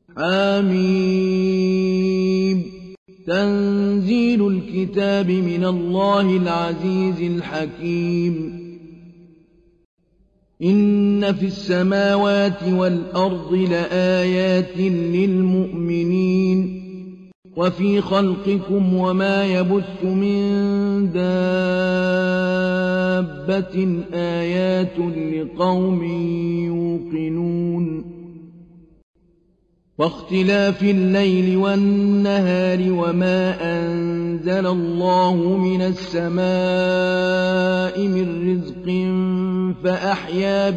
حميم تنزيل الكتاب من الله العزيز الحكيم إن في السماوات والأرض لآيات للمؤمنين وفي خلقكم وما يبث من دابة آيات لقوم يوقنون واختلاف الليل والنهار وما أنزل الله من السماء من رزق فأحيا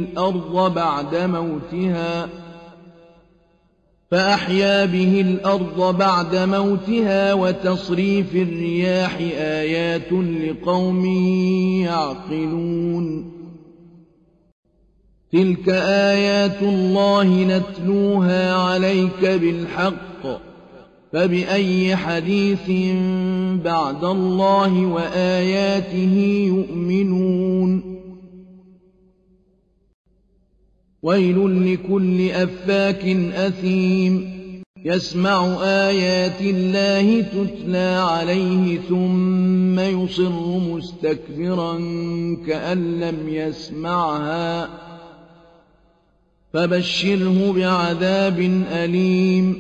به الأرض بعد موتها وتصريف الرياح آيات لقوم يعقلون تلك آيات الله نتلوها عليك بالحق فبأي حديث بعد الله وآياته يؤمنون ويل لكل أفاك أثيم يسمع آيات الله تتلى عليه ثم يصر مستكبرا كأن لم يسمعها فبشره بعذاب أليم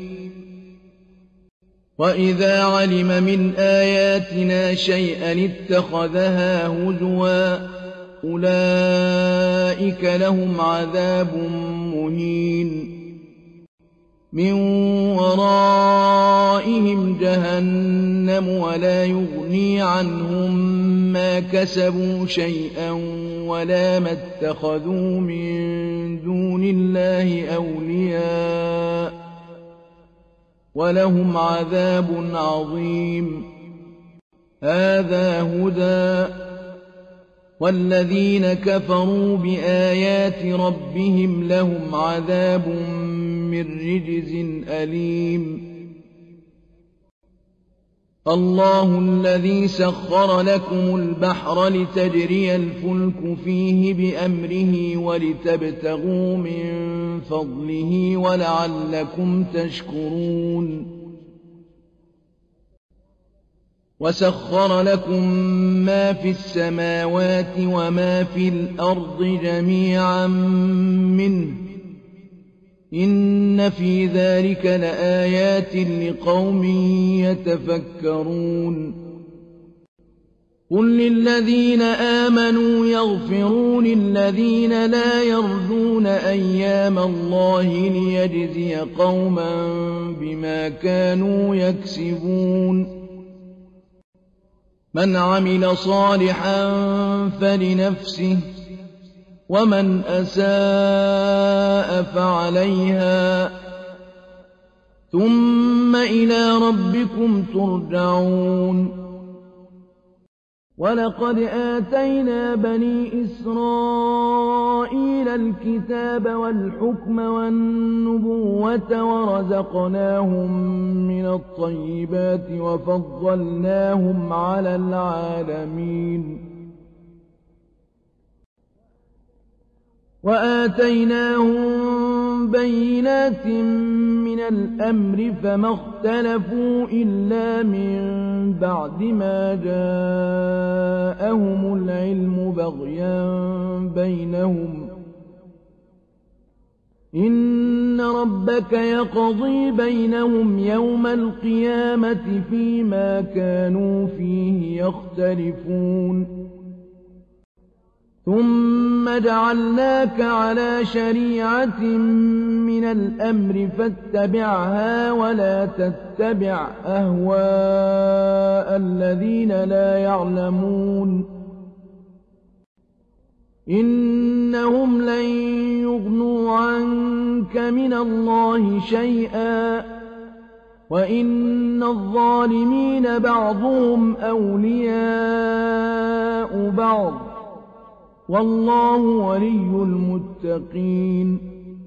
وإذا علم من آياتنا شيئا اتخذها هزوا أولئك لهم عذاب مهين من ورائهم جهنم ولا يغني عنهم ما كسبوا شيئا ولا ما اتخذوا من دون الله أولياء ولهم عذاب عظيم هذا هدى والذين كفروا بآيات ربهم لهم عذاب من رجز أليم الله الذي سخر لكم البحر لتجري الفلك فيه بأمره ولتبتغوا من فضله ولعلكم تشكرون وسخر لكم ما في السماوات وما في الأرض جميعا منه إن في ذلك لآيات لقوم يتفكرون قل للذين آمنوا يغفروا للذين لا يرجون أيام الله ليجزي قوما بما كانوا يكسبون من عمل صالحا فلنفسه ومن أساء فعليها ثم إلى ربكم ترجعون ولقد آتينا بني إسرائيل الكتاب والحكم والنبوة ورزقناهم من الطيبات وفضلناهم على العالمين وآتيناهم بينات من الأمر فما اختلفوا إلا من بعد ما جاءهم العلم بغيا بينهم إن ربك يقضي بينهم يوم القيامة فيما كانوا فيه يختلفون ثم جعلناك على شريعة من الأمر فاتبعها ولا تتبع أهواء الذين لا يعلمون إنهم لن يغنوا عنك من الله شيئا وإن الظالمين بعضهم أولياء بعض والله ولي المتقين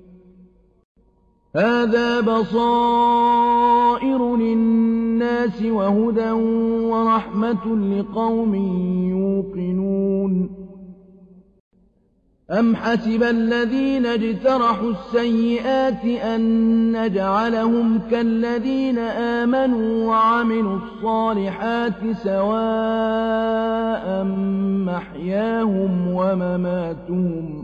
هذا بصائر للناس وهدى ورحمة لقوم يوقنون أم حسب الذين اجترحوا السيئات أن نجعلهم كالذين آمنوا وعملوا الصالحات سواء محياهم ومماتهم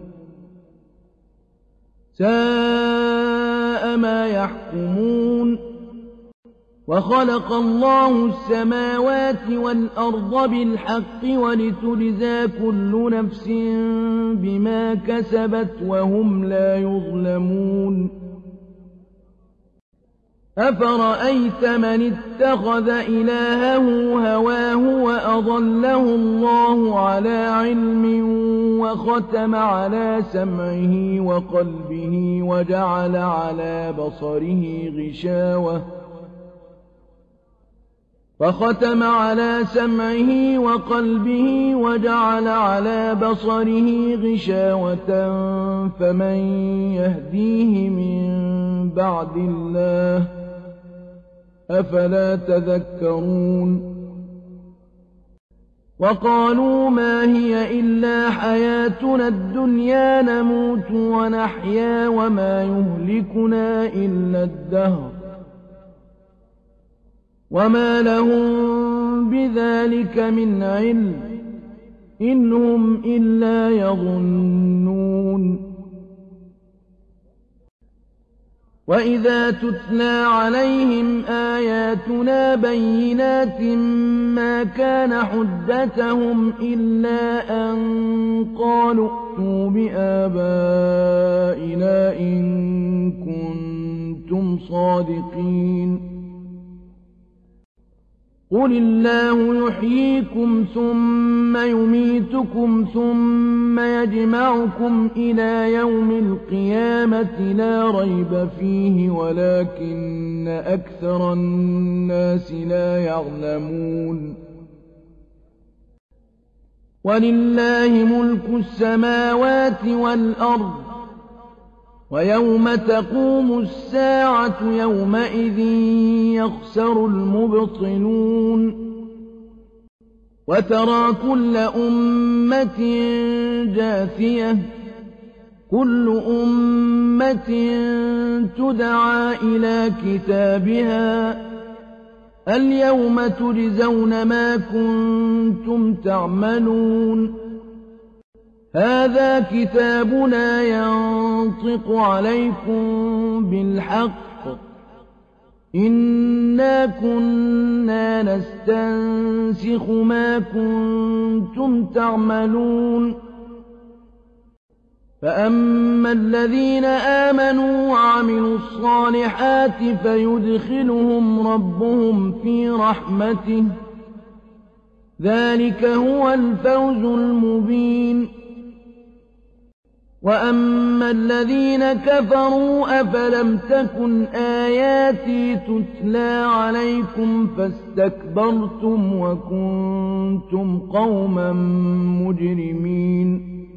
ساء ما يحكمون وخلق الله السماوات والأرض بالحق ولتجزى كل نفس بما كسبت وهم لا يظلمون أفرأيت من اتخذ إلهه هواه وأضله الله على علم وختم على سمعه وقلبه وجعل على بصره غشاوة فمن يهديه من بعد الله أفلا تذكرون وقالوا ما هي إلا حياتنا الدنيا نموت ونحيا وما يهلكنا إلا الدهر وما لهم بذلك من علم إن هم إلا يظنون وإذا تتلى عليهم آياتنا بينات ما كان حجتهم إلا أن قالوا ائتوا بآبائنا إن كنتم صادقين قل الله يحييكم ثم يميتكم ثم يجمعكم إلى يوم القيامة لا ريب فيه ولكن أكثر الناس لا يعلمون ولله ملك السماوات والأرض ويوم تقوم الساعة يومئذ يخسر المبطلون وترى كل أمة جاثية كل أمة تدعى إلى كتابها اليوم تجزون ما كنتم تعملون هذا كتابنا ينطق عليكم بالحق إنا كنا نستنسخ ما كنتم تعملون فأما الذين آمنوا وعملوا الصالحات فيدخلهم ربهم في رحمته ذلك هو الفوز المبين وأما الذين كفروا أفلم تكن آياتي تتلى عليكم فاستكبرتم وكنتم قوما مجرمين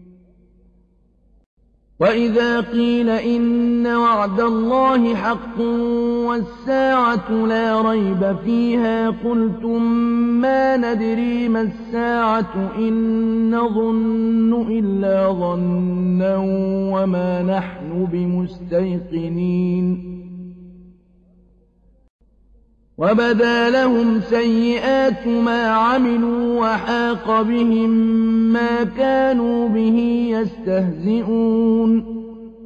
وإذا قيل إن وعد الله حق والساعة لا ريب فيها قلتم ما ندري ما الساعة إن نظن إلا ظنا وما نحن بمستيقنين وبدا لهم سيئات ما عملوا وحاق بهم ما كانوا به يستهزئون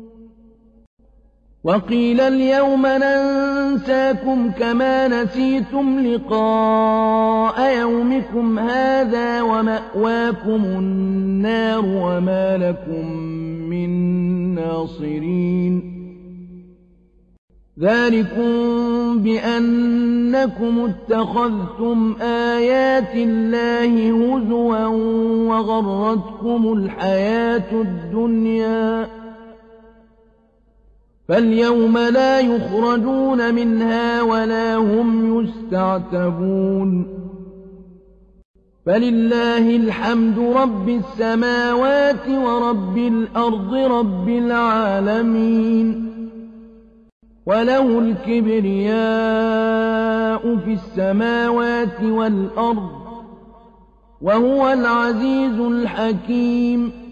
وقيل اليوم ننساكم كما نسيتم لقاء يومكم هذا ومأواكم النار وما لكم من ناصرين ذلكم بأنكم اتخذتم آيات الله هزوا وغرتكم الحياة الدنيا فاليوم لا يخرجون منها ولا هم يستعتبون فلله الحمد رب السماوات ورب الأرض رب العالمين وله الكبرياء في السماوات والأرض وهو العزيز الحكيم